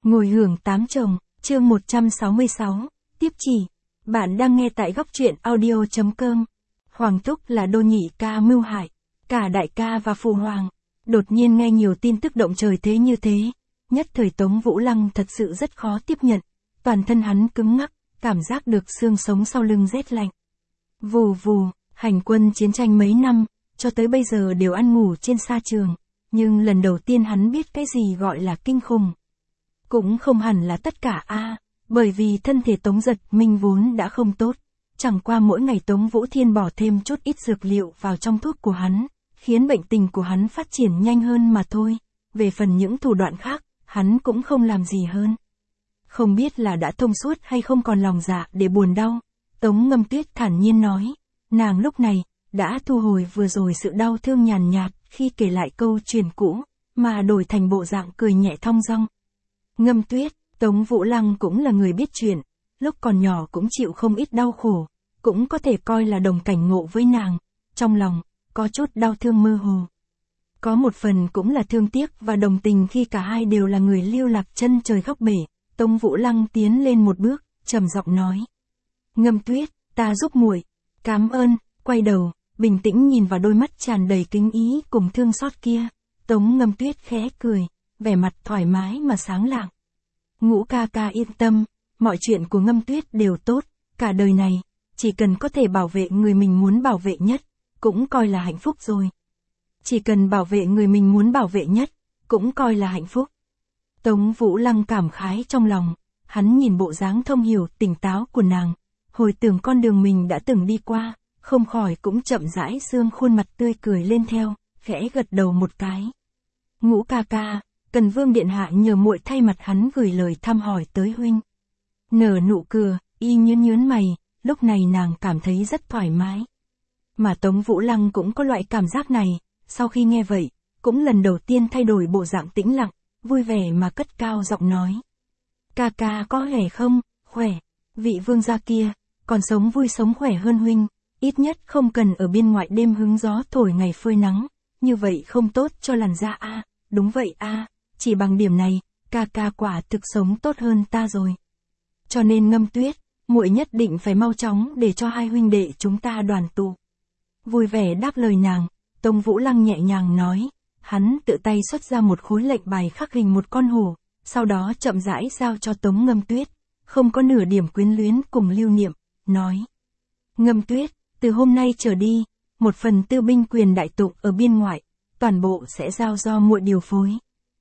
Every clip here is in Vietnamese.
Ngồi hưởng tám chồng, chương 166, tiếp chỉ. Bạn đang nghe tại góc truyện audio.com. Hoàng Thúc là đô nhị ca mưu hại, cả đại ca và phụ hoàng. Đột nhiên nghe nhiều tin tức động trời thế như thế. Nhất thời Tống Vũ Lăng thật sự rất khó tiếp nhận. Toàn thân hắn cứng ngắc, cảm giác được xương sống sau lưng rét lạnh. Vù vù, hành quân chiến tranh mấy năm, cho tới bây giờ đều ăn ngủ trên sa trường. Nhưng lần đầu tiên hắn biết cái gì gọi là kinh khủng. Cũng không hẳn là tất cả bởi vì thân thể Tống Giật Minh vốn đã không tốt. Chẳng qua mỗi ngày Tống Vũ Thiên bỏ thêm chút ít dược liệu vào trong thuốc của hắn, khiến bệnh tình của hắn phát triển nhanh hơn mà thôi. Về phần những thủ đoạn khác, hắn cũng không làm gì hơn. Không biết là đã thông suốt hay không còn lòng dạ để buồn đau. Tống Ngâm Tuyết thản nhiên nói, nàng lúc này đã thu hồi vừa rồi sự đau thương nhàn nhạt khi kể lại câu chuyện cũ, mà đổi thành bộ dạng cười nhẹ thong dong. Ngâm Tuyết, Tống Vũ Lăng cũng là người biết chuyện, lúc còn nhỏ cũng chịu không ít đau khổ, cũng có thể coi là đồng cảnh ngộ với nàng, trong lòng có chút đau thương mơ hồ. Có một phần cũng là thương tiếc và đồng tình khi cả hai đều là người lưu lạc chân trời góc bể. Tống Vũ Lăng tiến lên một bước, trầm giọng nói: "Ngâm Tuyết, ta giúp muội." "Cảm ơn." Quay đầu, bình tĩnh nhìn vào đôi mắt tràn đầy kính ý cùng thương xót kia. Tống Ngâm Tuyết khẽ cười, vẻ mặt thoải mái mà sáng lạng. "Ngũ ca ca yên tâm, mọi chuyện của Ngâm Tuyết đều tốt, cả đời này, chỉ cần có thể bảo vệ người mình muốn bảo vệ nhất, cũng coi là hạnh phúc rồi. Chỉ cần bảo vệ người mình muốn bảo vệ nhất, cũng coi là hạnh phúc." Tống Vũ Lăng cảm khái trong lòng, hắn nhìn bộ dáng thông hiểu tỉnh táo của nàng, hồi tưởng con đường mình đã từng đi qua, không khỏi cũng chậm rãi dương khuôn mặt tươi cười lên theo, khẽ gật đầu một cái. "Ngũ ca ca, Cần Vương điện hạ nhờ muội thay mặt hắn gửi lời thăm hỏi tới huynh." Nở nụ cười, y nhướng mày, lúc này nàng cảm thấy rất thoải mái. Mà Tống Vũ Lăng cũng có loại cảm giác này, sau khi nghe vậy, cũng lần đầu tiên thay đổi bộ dạng tĩnh lặng, vui vẻ mà cất cao giọng nói: "Ca ca có khỏe không?" "Khỏe, vị vương gia kia, còn sống vui sống khỏe hơn huynh, ít nhất không cần ở bên ngoài đêm hứng gió thổi ngày phơi nắng, như vậy không tốt cho làn da "Đúng vậy chỉ bằng điểm này, ca ca quả thực sống tốt hơn ta rồi. Cho nên Ngâm Tuyết, muội nhất định phải mau chóng để cho hai huynh đệ chúng ta đoàn tụ." Vui vẻ đáp lời nàng, Tống Vũ Lăng nhẹ nhàng nói, hắn tự tay xuất ra một khối lệnh bài khắc hình một con hổ, sau đó chậm rãi giao cho Tống Ngâm Tuyết, không có nửa điểm quyến luyến cùng lưu niệm, nói: "Ngâm Tuyết, từ hôm nay trở đi, một phần tư binh quyền đại tụng ở biên ngoại, toàn bộ sẽ giao do muội điều phối."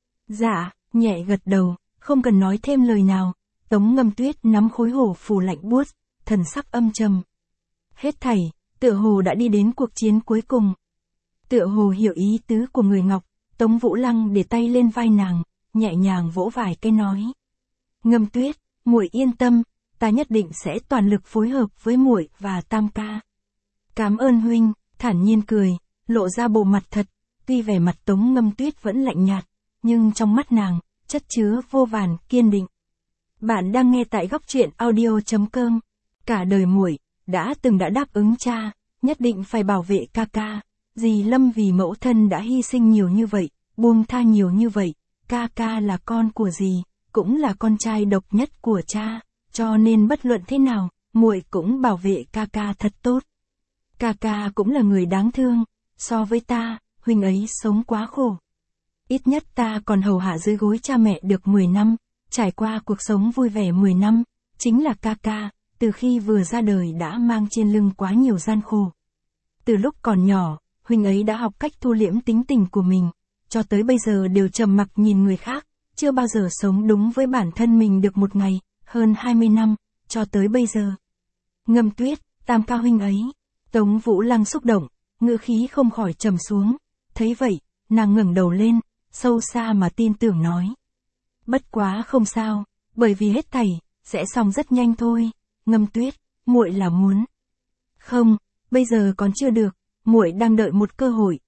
"Dạ." Nhẹ gật đầu, không cần nói thêm lời nào. Tống Ngâm Tuyết nắm khối hổ phù lạnh buốt, thần sắc âm trầm. Hết thảy, tựa hồ đã đi đến cuộc chiến cuối cùng. Tựa hồ hiểu ý tứ của người Ngọc, Tống Vũ Lăng để tay lên vai nàng, nhẹ nhàng vỗ vài cái nói: "Ngâm Tuyết, muội yên tâm, ta nhất định sẽ toàn lực phối hợp với muội và Tam ca." "Cảm ơn huynh." Thản nhiên cười, lộ ra bộ mặt thật, tuy vẻ mặt Tống Ngâm Tuyết vẫn lạnh nhạt, nhưng trong mắt nàng, chất chứa vô vàn kiên định. Bạn đang nghe tại góc truyện audio.com. Cả đời muội đã đáp ứng cha, nhất định phải bảo vệ ca ca. Dì Lâm vì mẫu thân đã hy sinh nhiều như vậy, buông tha nhiều như vậy, ca ca là con của dì, cũng là con trai độc nhất của cha, cho nên bất luận thế nào, muội cũng bảo vệ ca ca thật tốt. Ca ca cũng là người đáng thương, so với ta, huynh ấy sống quá khổ. Ít nhất ta còn hầu hạ dưới gối cha mẹ được 10 năm, trải qua cuộc sống vui vẻ 10 năm, chính là ca ca, từ khi vừa ra đời đã mang trên lưng quá nhiều gian khổ. Từ lúc còn nhỏ, huynh ấy đã học cách thu liễm tính tình của mình, cho tới bây giờ đều trầm mặc nhìn người khác, chưa bao giờ sống đúng với bản thân mình được một ngày, hơn 20 năm, cho tới bây giờ. Ngâm Tuyết, Tam ca huynh ấy. Tống Vũ Lăng xúc động, ngữ khí không khỏi trầm xuống, thấy vậy, nàng ngẩng đầu lên, sâu xa mà tin tưởng nói: "Bất quá không sao, bởi vì hết thảy sẽ xong rất nhanh thôi. Ngâm Tuyết, muội là muốn." "Không, bây giờ còn chưa được, muội đang đợi một cơ hội."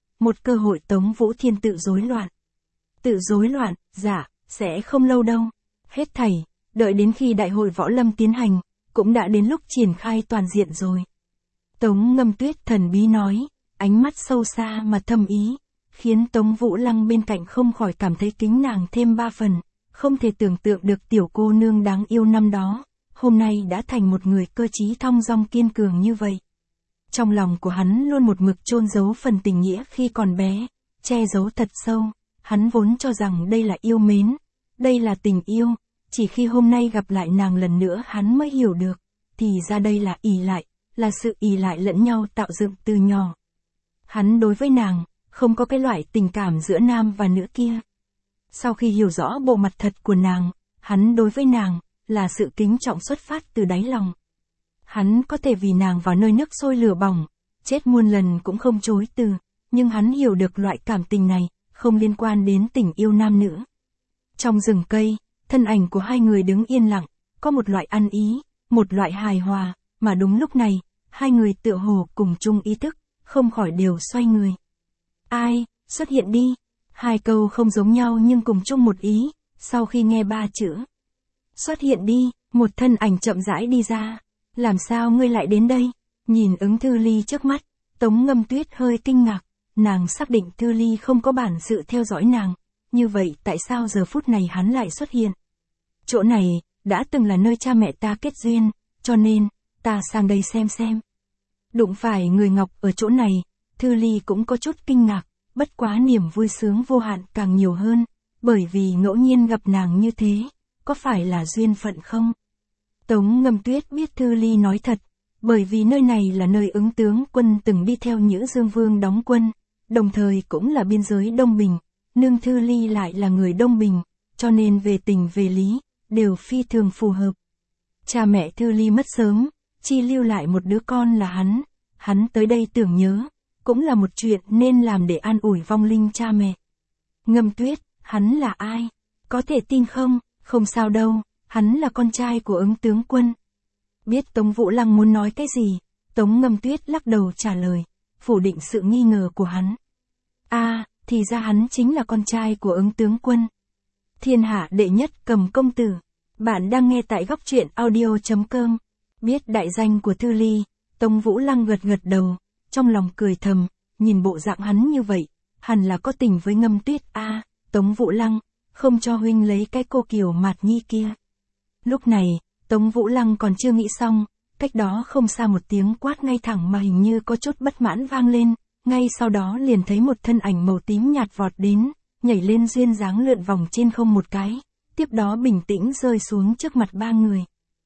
Tống Vũ Thiên tự rối loạn. "Tự rối loạn?" "Dạ, sẽ không lâu đâu. Hết thảy, đợi đến khi đại hội võ lâm tiến hành, cũng đã đến lúc triển khai toàn diện rồi." Tống Ngâm Tuyết thần bí nói, ánh mắt sâu xa mà thâm ý, khiến Tống Vũ Lăng bên cạnh không khỏi cảm thấy kính nàng thêm 3 phần, không thể tưởng tượng được tiểu cô nương đáng yêu năm đó, hôm nay đã thành một người cơ trí thong dong kiên cường như vậy. Trong lòng của hắn luôn một mực chôn giấu phần tình nghĩa khi còn bé, che giấu thật sâu, hắn vốn cho rằng đây là yêu mến, đây là tình yêu, chỉ khi hôm nay gặp lại nàng lần nữa hắn mới hiểu được, thì ra đây là ỷ lại, là sự ỷ lại lẫn nhau tạo dựng từ nhỏ. Hắn đối với nàng, không có cái loại tình cảm giữa nam và nữ kia. Sau khi hiểu rõ bộ mặt thật của nàng, hắn đối với nàng, là sự kính trọng xuất phát từ đáy lòng. Hắn có thể vì nàng vào nơi nước sôi lửa bỏng, chết muôn lần cũng không chối từ, nhưng hắn hiểu được loại cảm tình này, không liên quan đến tình yêu nam nữ. Trong rừng cây, thân ảnh của hai người đứng yên lặng, có một loại ăn ý, một loại hài hòa, mà đúng lúc này, hai người tựa hồ cùng chung ý thức, không khỏi đều xoay người. Ai, xuất hiện đi. Hai câu không giống nhau nhưng cùng chung một ý, sau khi nghe ba chữ. Xuất hiện đi, một thân ảnh chậm rãi đi ra. Làm sao ngươi lại đến đây? Nhìn Ứng Thư Ly trước mắt, Tống Ngâm Tuyết hơi kinh ngạc, nàng xác định Thư Ly không có bản sự theo dõi nàng, như vậy tại sao giờ phút này hắn lại xuất hiện? Chỗ này, đã từng là nơi cha mẹ ta kết duyên, cho nên, ta sang đây xem. Đụng phải người Ngọc ở chỗ này, Thư Ly cũng có chút kinh ngạc, bất quá niềm vui sướng vô hạn càng nhiều hơn, bởi vì ngẫu nhiên gặp nàng như thế, có phải là duyên phận không? Tống Ngâm Tuyết biết Thư Ly nói thật, bởi vì nơi này là nơi Ứng tướng quân từng đi theo Nhữ Dương Vương đóng quân, đồng thời cũng là biên giới Đông Bình, nương Thư Ly lại là người Đông Bình, cho nên về tình về lý, đều phi thường phù hợp. Cha mẹ Thư Ly mất sớm, chỉ lưu lại một đứa con là hắn tới đây tưởng nhớ, cũng là một chuyện nên làm để an ủi vong linh cha mẹ. Ngâm Tuyết, hắn là ai? Có thể tin không? Không sao đâu, hắn là con trai của Ứng tướng quân. Biết Tống Vũ Lăng muốn nói cái gì, Tống Ngâm Tuyết lắc đầu trả lời, phủ định sự nghi ngờ của hắn. Thì ra hắn chính là con trai của Ứng tướng quân. Thiên hạ đệ nhất Cầm công tử. Bạn đang nghe tại góc truyện audio.com. Biết đại danh của Thư Ly, Tống Vũ Lăng gật đầu, trong lòng cười thầm, nhìn bộ dạng hắn như vậy, hẳn là có tình với Ngâm Tuyết. Tống Vũ Lăng, không cho huynh lấy cái cô Kiều Mạt Nhi kia. Lúc này, Tống Vũ Lăng còn chưa nghĩ xong, cách đó không xa một tiếng quát ngay thẳng mà hình như có chút bất mãn vang lên, ngay sau đó liền thấy một thân ảnh màu tím nhạt vọt đến, nhảy lên duyên dáng lượn vòng trên không một cái, tiếp đó bình tĩnh rơi xuống trước mặt ba người.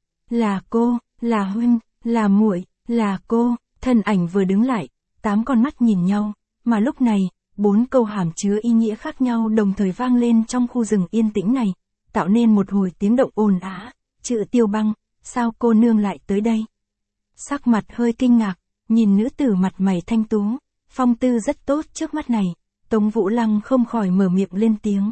Là cô, là huynh, là muội, là cô. Thân ảnh vừa đứng lại, 8 con mắt nhìn nhau, mà lúc này, 4 câu hàm chứa ý nghĩa khác nhau đồng thời vang lên trong khu rừng yên tĩnh này, tạo nên một hồi tiếng động ồn ào. Chữ Tiêu Băng, sao cô nương lại tới đây? Sắc mặt hơi kinh ngạc, nhìn nữ tử mặt mày thanh tú, phong tư rất tốt trước mắt này, Tống Vũ Lăng không khỏi mở miệng lên tiếng.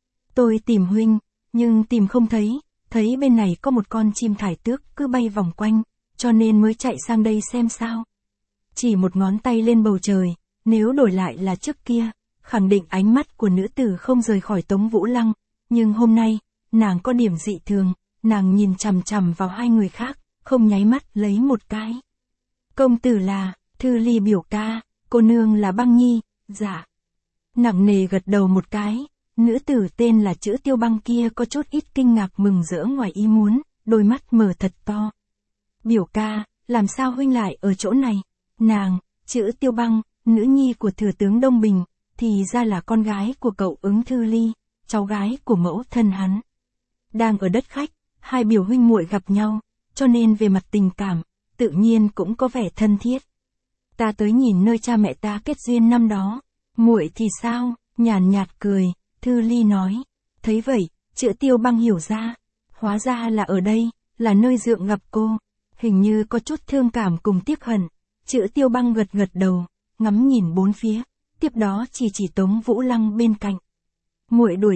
Tôi tìm huynh, nhưng tìm không thấy bên này có một con chim thải tước cứ bay vòng quanh, cho nên mới chạy sang đây xem sao. Chỉ một ngón tay lên bầu trời, nếu đổi lại là trước kia, khẳng định ánh mắt của nữ tử không rời khỏi Tống Vũ Lăng, nhưng hôm nay, nàng có điểm dị thường, nàng nhìn chằm chằm vào hai người khác, không nháy mắt lấy một cái. Công tử là, Thư Ly biểu ca, cô nương là Băng Nhi, dạ. Nặng nề gật đầu một cái, nữ tử tên là Chữ Tiêu Băng kia có chút ít kinh ngạc mừng rỡ ngoài ý muốn, đôi mắt mở thật to. Biểu ca, làm sao huynh lại ở chỗ này? Nàng, Chữ Tiêu Băng, nữ nhi của thừa tướng Đông Bình, thì ra là con gái của cậu Ứng Thư Ly, cháu gái của mẫu thân hắn. Đang ở đất khách, hai biểu huynh muội gặp nhau, cho nên về mặt tình cảm, tự nhiên cũng có vẻ thân thiết. Ta tới nhìn nơi cha mẹ ta kết duyên năm đó, muội thì sao? Nhàn nhạt cười, Thư Ly nói. Thấy vậy, Chữ Tiêu Băng hiểu ra, hóa ra là ở đây, là nơi dượng gặp cô, hình như có chút thương cảm cùng tiếc hận. Chữ Tiêu Băng gật đầu, ngắm nhìn bốn phía, tiếp đó chỉ Tống Vũ Lăng bên cạnh. Muội đuổi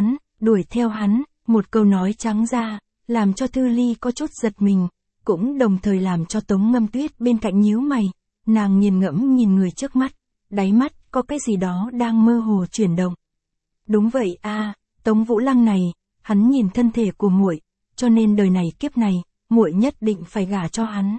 theo hắn, một câu nói trắng ra, làm cho Thư Ly có chút giật mình, cũng đồng thời làm cho Tống Ngâm Tuyết bên cạnh nhíu mày, nàng nghiền ngẫm nhìn người trước mắt, đáy mắt có cái gì đó đang mơ hồ chuyển động. Đúng vậy Tống Vũ Lăng này, hắn nhìn thân thể của muội, cho nên đời này kiếp này, muội nhất định phải gả cho hắn.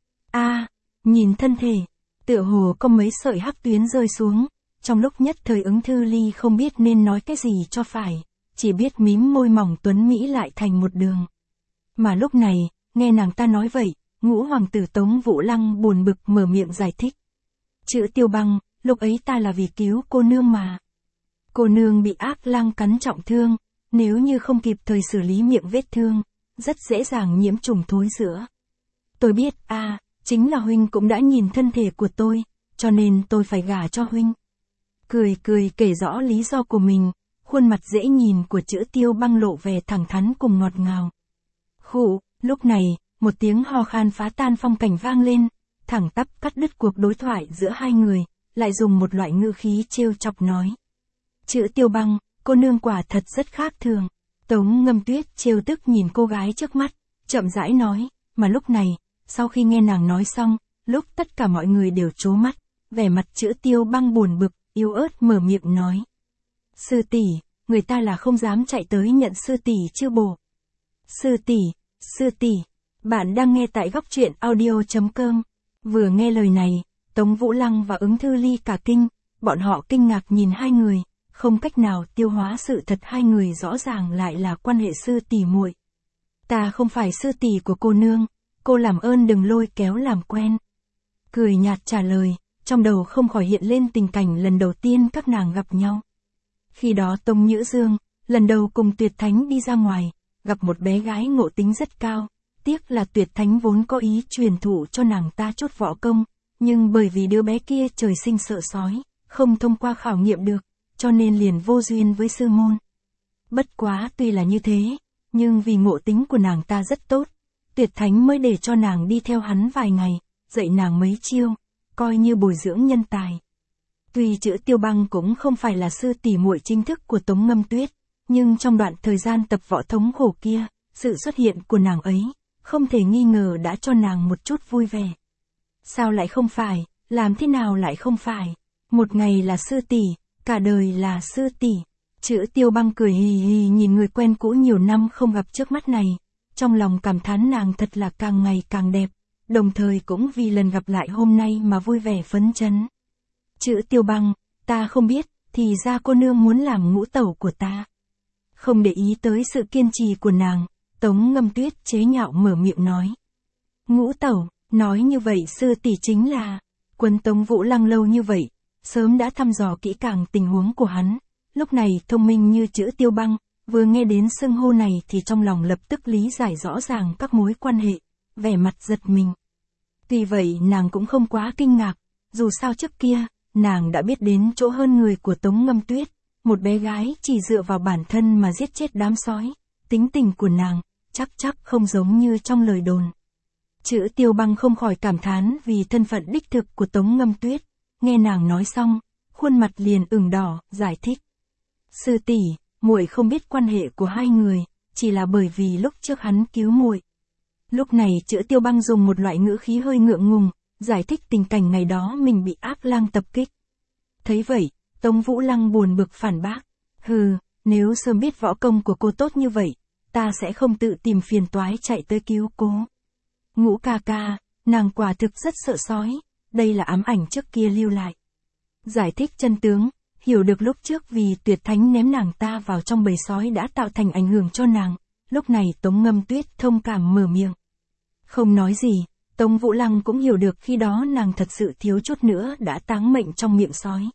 Nhìn thân thể, tựa hồ có mấy sợi hắc tuyến rơi xuống, trong lúc nhất thời Ứng Thư Ly không biết nên nói cái gì cho phải, chỉ biết mím môi mỏng tuấn Mỹ lại thành một đường. Mà lúc này, nghe nàng ta nói vậy, ngũ hoàng tử Tống Vũ Lăng buồn bực mở miệng giải thích. Chữ Tiêu Băng, lúc ấy ta là vì cứu cô nương mà. Cô nương bị ác lang cắn trọng thương, nếu như không kịp thời xử lý miệng vết thương, rất dễ dàng nhiễm trùng thối rữa. Tôi biết, chính là huynh cũng đã nhìn thân thể của tôi, cho nên tôi phải gả cho huynh. Cười cười kể rõ lý do của mình, khuôn mặt dễ nhìn của chữ Tiêu Băng lộ vẻ thẳng thắn cùng ngọt ngào. Khụ, lúc này, một tiếng ho khan phá tan phong cảnh vang lên, thẳng tắp cắt đứt cuộc đối thoại giữa hai người, lại dùng một loại ngữ khí trêu chọc nói. Chữ Tiêu Băng, cô nương quả thật rất khác thường. Tống Ngâm Tuyết trêu tức nhìn cô gái trước mắt, chậm rãi nói, mà lúc này, sau khi nghe nàng nói xong, lúc tất cả mọi người đều trố mắt, vẻ mặt chữ Tiêu Băng buồn bực, yếu ớt mở miệng nói. Sư tỷ, người ta là không dám chạy tới nhận sư tỷ chứ bồ. Sư tỷ, bạn đang nghe tại góc truyện audio.com. Vừa nghe lời này, Tống Vũ Lăng và Ứng Thư Ly cả kinh, bọn họ kinh ngạc nhìn hai người, không cách nào tiêu hóa sự thật hai người rõ ràng lại là quan hệ sư tỷ muội. Ta không phải sư tỷ của cô nương, cô làm ơn đừng lôi kéo làm quen. Cười nhạt trả lời, trong đầu không khỏi hiện lên tình cảnh lần đầu tiên các nàng gặp nhau. Khi đó Tống Nhữ Dương, lần đầu cùng Tuyệt Thánh đi ra ngoài, gặp một bé gái ngộ tính rất cao, tiếc là Tuyệt Thánh vốn có ý truyền thụ cho nàng ta chút võ công, nhưng bởi vì đứa bé kia trời sinh sợ sói, không thông qua khảo nghiệm được, cho nên liền vô duyên với sư môn. Bất quá tuy là như thế, nhưng vì ngộ tính của nàng ta rất tốt, Tuyệt Thánh mới để cho nàng đi theo hắn vài ngày, dạy nàng mấy chiêu, coi như bồi dưỡng nhân tài. Tuy chữ Tiêu Băng cũng không phải là sư tỷ muội chính thức của Tống Ngâm Tuyết, nhưng trong đoạn thời gian tập võ thống khổ kia, sự xuất hiện của nàng ấy, không thể nghi ngờ đã cho nàng một chút vui vẻ. Sao lại không phải, làm thế nào lại không phải, một ngày là sư tỷ, cả đời là sư tỷ. Chữ Tiêu Băng cười hì hì nhìn người quen cũ nhiều năm không gặp trước mắt này, trong lòng cảm thán nàng thật là càng ngày càng đẹp, đồng thời cũng vì lần gặp lại hôm nay mà vui vẻ phấn chấn. Chữ Tiêu Băng, ta không biết, thì ra cô nương muốn làm ngũ tẩu của ta. Không để ý tới sự kiên trì của nàng, Tống Ngâm Tuyết chế nhạo mở miệng nói. Ngũ tẩu, nói như vậy sư tỷ chính là, quân Tống Vũ Lăng lâu như vậy, sớm đã thăm dò kỹ càng tình huống của hắn, lúc này thông minh như chữ Tiêu Băng, vừa nghe đến xưng hô này thì trong lòng lập tức lý giải rõ ràng các mối quan hệ, vẻ mặt giật mình. Tuy vậy nàng cũng không quá kinh ngạc, dù sao trước kia, nàng đã biết đến chỗ hơn người của Tống Ngâm Tuyết, một bé gái chỉ dựa vào bản thân mà giết chết đám sói, tính tình của nàng, chắc không giống như trong lời đồn. Chữ Tiêu Băng không khỏi cảm thán vì thân phận đích thực của Tống Ngâm Tuyết, nghe nàng nói xong, khuôn mặt liền ửng đỏ, giải thích. Sư tỷ, muội không biết quan hệ của hai người, chỉ là bởi vì lúc trước hắn cứu muội. Lúc này chữ Tiêu Băng dùng một loại ngữ khí hơi ngượng ngùng, giải thích tình cảnh ngày đó mình bị ác lang tập kích. Thấy vậy, Tống Vũ Lăng buồn bực phản bác. Hừ, nếu sớm biết võ công của cô tốt như vậy, ta sẽ không tự tìm phiền toái chạy tới cứu cô. Ngũ ca ca, nàng quả thực rất sợ sói, đây là ám ảnh trước kia lưu lại. Giải thích chân tướng, hiểu được lúc trước vì Tuyệt Thánh ném nàng ta vào trong bầy sói đã tạo thành ảnh hưởng cho nàng, lúc này Tống Ngâm Tuyết thông cảm mở miệng. Không nói gì, Tống Vũ Lăng cũng hiểu được khi đó nàng thật sự thiếu chút nữa đã táng mệnh trong miệng sói.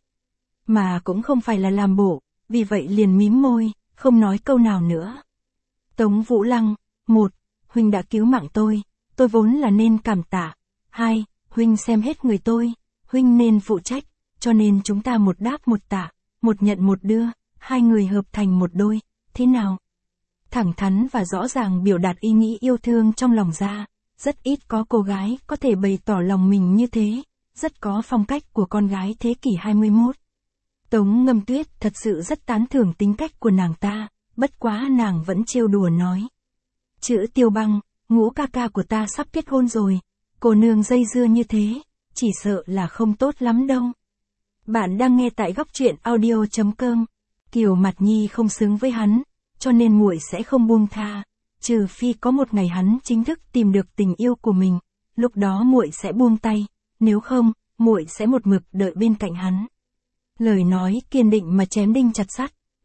Mà cũng không phải là làm bổ, vì vậy liền mím môi, không nói câu nào nữa. Tống Vũ Lăng, 1. Huynh đã cứu mạng tôi vốn là nên cảm tạ. 2. Huynh xem hết người tôi, huynh nên phụ trách, cho nên chúng ta một đáp một tạ, một nhận một đưa, hai người hợp thành một đôi, thế nào? Thẳng thắn và rõ ràng biểu đạt ý nghĩ yêu thương trong lòng ra, rất ít có cô gái có thể bày tỏ lòng mình như thế, rất có phong cách của con gái thế kỷ 21. Tống Ngâm Tuyết thật sự rất tán thưởng tính cách của nàng ta, bất quá nàng vẫn trêu đùa nói. Chữ Tiêu Băng, ngũ ca ca của ta sắp kết hôn rồi, cô nương dây dưa như thế, chỉ sợ là không tốt lắm đâu. Bạn đang nghe tại góc truyện audio.com. Kiều Mạt Nhi không xứng với hắn, cho nên muội sẽ không buông tha, trừ phi có một ngày hắn chính thức tìm được tình yêu của mình, lúc đó muội sẽ buông tay, nếu không, muội sẽ một mực đợi bên cạnh hắn. Lời nói kiên định mà chém đinh chặt sắt,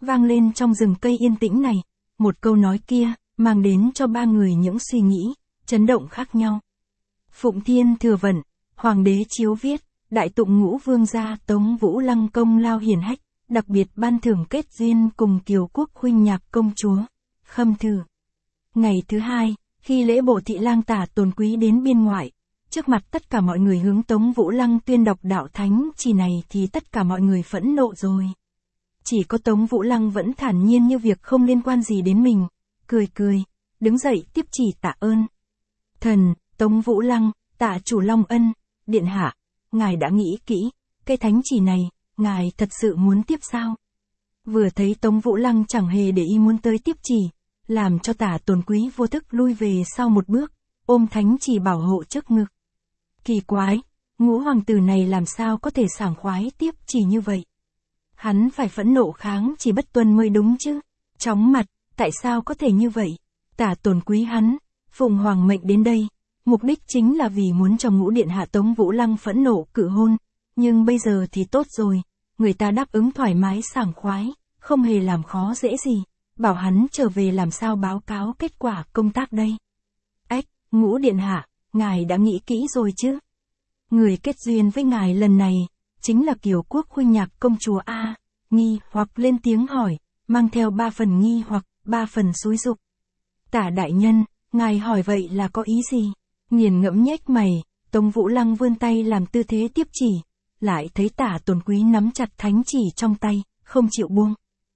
vang lên trong rừng cây yên tĩnh này, một câu nói kia, mang đến cho ba người những suy nghĩ, chấn động khác nhau. Phụng Thiên Thừa Vận, Hoàng đế chiếu viết, Đại Tụng Ngũ Vương gia Tống Vũ Lăng công lao hiển hách, đặc biệt ban thưởng kết duyên cùng Kiều Quốc huynh nhạc công chúa, Khâm Thư. Ngày thứ hai, khi lễ bộ thị lang Tả Tồn Quý đến biên ngoại, trước mặt tất cả mọi người hướng Tống Vũ Lăng tuyên đọc đạo thánh chỉ này thì tất cả mọi người phẫn nộ rồi. Chỉ có Tống Vũ Lăng vẫn thản nhiên như việc không liên quan gì đến mình, cười cười, đứng dậy tiếp chỉ tạ ơn. Thần, Tống Vũ Lăng, tạ chủ Long Ân, điện hạ, ngài đã nghĩ kỹ, cây thánh chỉ này, ngài thật sự muốn tiếp sao? Vừa thấy Tống Vũ Lăng chẳng hề để ý muốn tới tiếp chỉ, làm cho Tả Tồn Quý vô thức lui về sau một bước, ôm thánh chỉ bảo hộ trước ngực. Kỳ quái, ngũ hoàng tử này làm sao có thể sảng khoái tiếp chỉ như vậy? Hắn phải phẫn nộ kháng chỉ bất tuân mới đúng chứ. Chóng mặt, tại sao có thể như vậy? Tả Tồn Quý hắn, phụng hoàng mệnh đến đây, mục đích chính là vì muốn cho ngũ điện hạ Tống Vũ Lăng phẫn nộ cự hôn, nhưng bây giờ thì tốt rồi, người ta đáp ứng thoải mái sảng khoái, không hề làm khó dễ gì, bảo hắn trở về làm sao báo cáo kết quả công tác đây. Ếch, ngũ điện hạ, ngài đã nghĩ kỹ rồi chứ? Người kết duyên với ngài lần này, chính là Kiều Quốc huynh nhạc công chúa A, nghi hoặc lên tiếng hỏi, mang theo 3 phần nghi hoặc 3 phần xúi dục. Tả đại nhân, ngài hỏi vậy là có ý gì? Nghiền ngẫm nhếch mày, Tống Vũ Lăng vươn tay làm tư thế tiếp chỉ, lại thấy Tả Tồn Quý nắm chặt thánh chỉ trong tay, không chịu buông.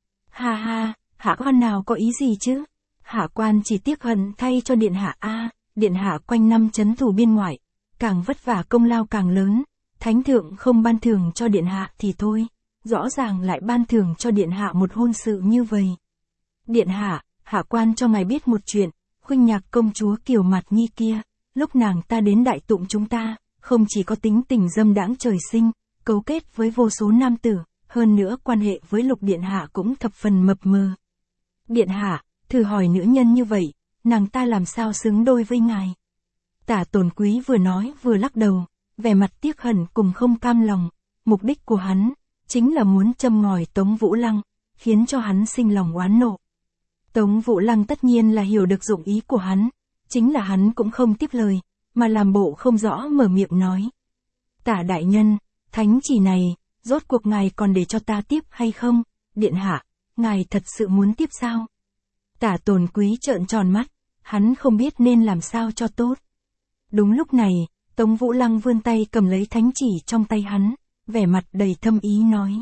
Ha ha, hạ quan nào có ý gì chứ? Hạ quan chỉ tiếc hận thay cho điện hạ A, điện hạ quanh năm trấn thủ biên ngoại, càng vất vả công lao càng lớn, thánh thượng không ban thưởng cho điện hạ thì thôi, rõ ràng lại ban thưởng cho điện hạ một hôn sự như vậy. Điện hạ, hạ quan cho ngài biết một chuyện, huynh nhạc công chúa Kiều Mạt Nhi kia, lúc nàng ta đến Đại Tụng chúng ta, không chỉ có tính tình dâm đãng trời sinh, cấu kết với vô số nam tử, hơn nữa quan hệ với Lục điện hạ cũng thập phần mập mờ. Điện hạ, thử hỏi nữ nhân như vậy, nàng ta làm sao xứng đôi với ngài? Tả Tồn Quý vừa nói vừa lắc đầu, vẻ mặt tiếc hận cùng không cam lòng, mục đích của hắn, chính là muốn châm ngòi Tống Vũ Lăng, khiến cho hắn sinh lòng oán nộ. Tống Vũ Lăng tất nhiên là hiểu được dụng ý của hắn, chính là hắn cũng không tiếp lời, mà làm bộ không rõ mở miệng nói. Tả đại nhân, thánh chỉ này, rốt cuộc ngài còn để cho ta tiếp hay không? Điện hạ, ngài thật sự muốn tiếp sao? Tả Tồn Quý trợn tròn mắt, hắn không biết nên làm sao cho tốt. Đúng lúc này, Tống Vũ Lăng vươn tay cầm lấy thánh chỉ trong tay hắn, vẻ mặt đầy thâm ý nói.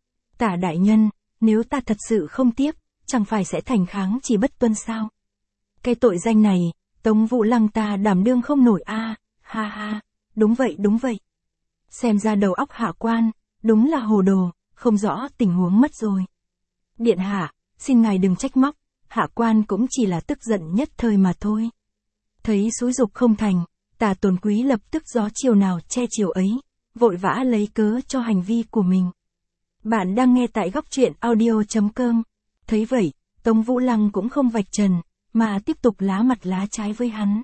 Tả đại nhân, nếu ta thật sự không tiếp, chẳng phải sẽ thành kháng chỉ bất tuân sao? Cái tội danh này, Tống Vũ Lăng ta đảm đương không nổi a, ha ha, đúng vậy. Xem ra đầu óc hạ quan, đúng là hồ đồ, không rõ tình huống mất rồi. Điện hạ, xin ngài đừng trách móc, hạ quan cũng chỉ là tức giận nhất thời mà thôi. Thấy xúi dục không thành, Tả Tồn Quý lập tức gió chiều nào che chiều ấy, vội vã lấy cớ cho hành vi của mình. Bạn đang nghe tại góc truyện audio.com. Thấy vậy, Tống Vũ Lăng cũng không vạch trần, mà tiếp tục lá mặt lá trái với hắn.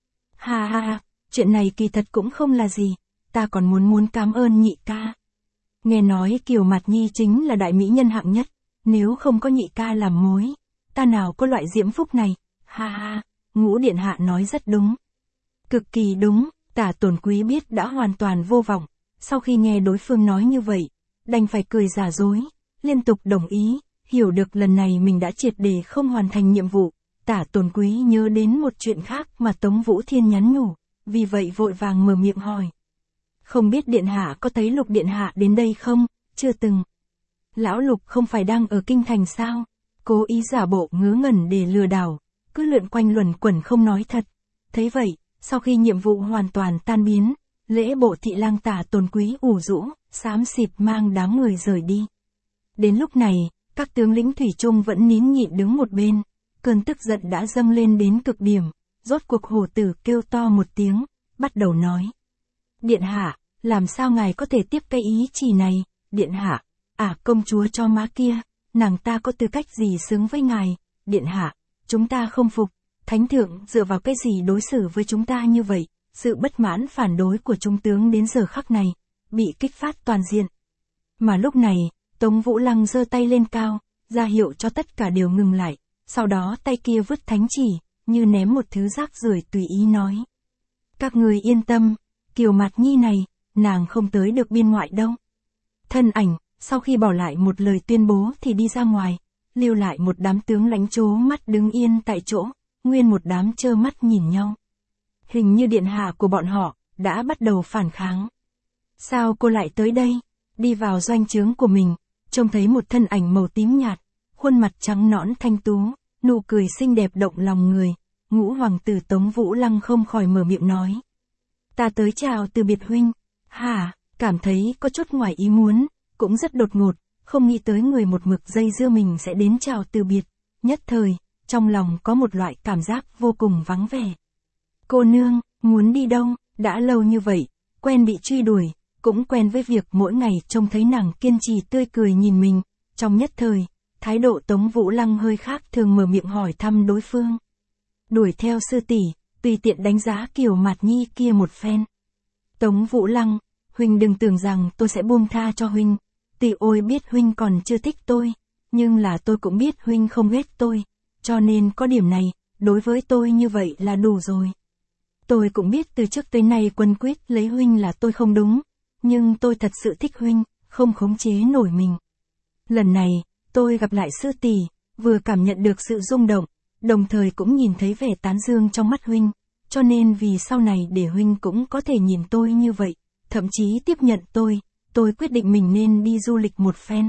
Ha ha, chuyện này kỳ thật cũng không là gì, ta còn muốn cảm ơn nhị ca. Nghe nói Kiều Mạt Nhi chính là đại mỹ nhân hạng nhất, nếu không có nhị ca làm mối, ta nào có loại diễm phúc này, ha ha, ngũ điện hạ nói rất đúng. Cực kỳ đúng, Tả Tồn Quý biết đã hoàn toàn vô vọng, sau khi nghe đối phương nói như vậy, đành phải cười giả dối, liên tục đồng ý, hiểu được lần này mình đã triệt để không hoàn thành nhiệm vụ. Tả Tồn Quý nhớ đến một chuyện khác mà Tống Vũ Thiên nhắn nhủ, vì vậy vội vàng mở miệng hỏi. Không biết điện hạ có thấy Lục điện hạ đến đây không? Chưa từng. Lão Lục không phải đang ở kinh thành sao? Cố ý giả bộ ngớ ngẩn để lừa đảo, cứ lượn quanh luẩn quẩn không nói thật. Thấy vậy, sau khi nhiệm vụ hoàn toàn tan biến, lễ bộ thị lang Tả Tồn Quý ủ rũ, xám xịt mang đám người rời đi. Đến lúc này, các tướng lĩnh thủy chung vẫn nín nhịn đứng một bên, cơn tức giận đã dâng lên đến cực điểm, rốt cuộc hổ tử kêu to một tiếng, bắt đầu nói. Điện hạ, làm sao ngài có thể tiếp cái ý chỉ này? Điện hạ, công chúa cho má kia, nàng ta có tư cách gì xứng với ngài? Điện hạ, chúng ta không phục, thánh thượng dựa vào cái gì đối xử với chúng ta như vậy? Sự bất mãn phản đối của trung tướng đến giờ khắc này, bị kích phát toàn diện. Mà lúc này, Tống Vũ Lăng giơ tay lên cao, ra hiệu cho tất cả đều ngừng lại, sau đó tay kia vứt thánh chỉ, như ném một thứ rác rưởi tùy ý nói. Các người yên tâm, Kiều Mạt Nhi này, nàng không tới được biên ngoại đâu. Thân ảnh, sau khi bỏ lại một lời tuyên bố thì đi ra ngoài, lưu lại một đám tướng lãnh trố mắt đứng yên tại chỗ, nguyên một đám trơ mắt nhìn nhau. Hình như điện hạ của bọn họ, đã bắt đầu phản kháng. Sao cô lại tới đây? Đi vào doanh trướng của mình, trông thấy một thân ảnh màu tím nhạt, khuôn mặt trắng nõn thanh tú, nụ cười xinh đẹp động lòng người, Ngũ hoàng tử Tống Vũ Lăng không khỏi mở miệng nói. Ta tới chào từ biệt huynh. Hả, cảm thấy có chút ngoài ý muốn, cũng rất đột ngột, không nghĩ tới người một mực dây dưa mình sẽ đến chào từ biệt, nhất thời, trong lòng có một loại cảm giác vô cùng vắng vẻ. Cô nương, muốn đi đâu, đã lâu như vậy, quen bị truy đuổi, cũng quen với việc mỗi ngày trông thấy nàng kiên trì tươi cười nhìn mình, trong nhất thời, thái độ Tống Vũ Lăng hơi khác thường mở miệng hỏi thăm đối phương. Đuổi theo sư tỷ, tùy tiện đánh giá Kiều Mạt Nhi kia một phen. Tống Vũ Lăng, huynh đừng tưởng rằng tôi sẽ buông tha cho huynh, tỷ ôi biết huynh còn chưa thích tôi, nhưng là tôi cũng biết huynh không ghét tôi, cho nên có điểm này, đối với tôi như vậy là đủ rồi. Tôi cũng biết từ trước tới nay Quân Quyết lấy huynh là tôi không đúng, nhưng tôi thật sự thích huynh, không khống chế nổi mình. Lần này, tôi gặp lại sư tỷ, vừa cảm nhận được sự rung động, đồng thời cũng nhìn thấy vẻ tán dương trong mắt huynh, cho nên vì sau này để huynh cũng có thể nhìn tôi như vậy, thậm chí tiếp nhận tôi quyết định mình nên đi du lịch một phen.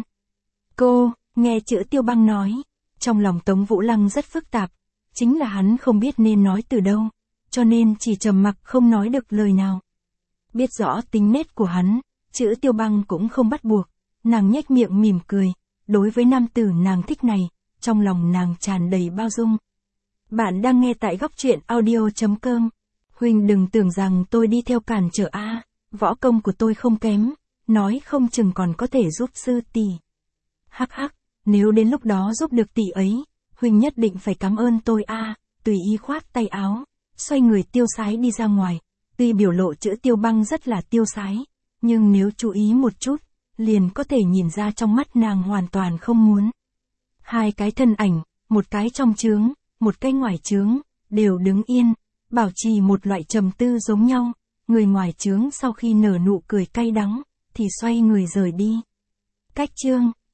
Cô, nghe chữ Tiêu Băng nói, trong lòng Tống Vũ Lăng rất phức tạp, chính là hắn không biết nên nói từ đâu, cho nên chỉ trầm mặc không nói được lời nào. Biết rõ tính nết của hắn, chữ Tiêu Băng cũng không bắt buộc, nàng nhếch miệng mỉm cười, đối với nam tử nàng thích này, trong lòng nàng tràn đầy bao dung. Bạn đang nghe tại góc truyện audio.com. Huynh đừng tưởng rằng tôi đi theo cản trở a, võ công của tôi không kém, nói không chừng còn có thể giúp sư tỷ. Hắc hắc, nếu đến lúc đó giúp được tỷ ấy, huynh nhất định phải cảm ơn tôi a. Tùy ý khoát tay áo, xoay người tiêu sái đi ra ngoài. Tuy biểu lộ chữ Tiêu Băng rất là tiêu sái, nhưng nếu chú ý một chút, liền có thể nhìn ra trong mắt nàng hoàn toàn không muốn. Hai cái thân ảnh, một cái trong trướng, một cái ngoài trướng, đều đứng yên, bảo trì một loại trầm tư giống nhau. Người ngoài trướng sau khi nở nụ cười cay đắng, thì xoay người rời đi. Cách chương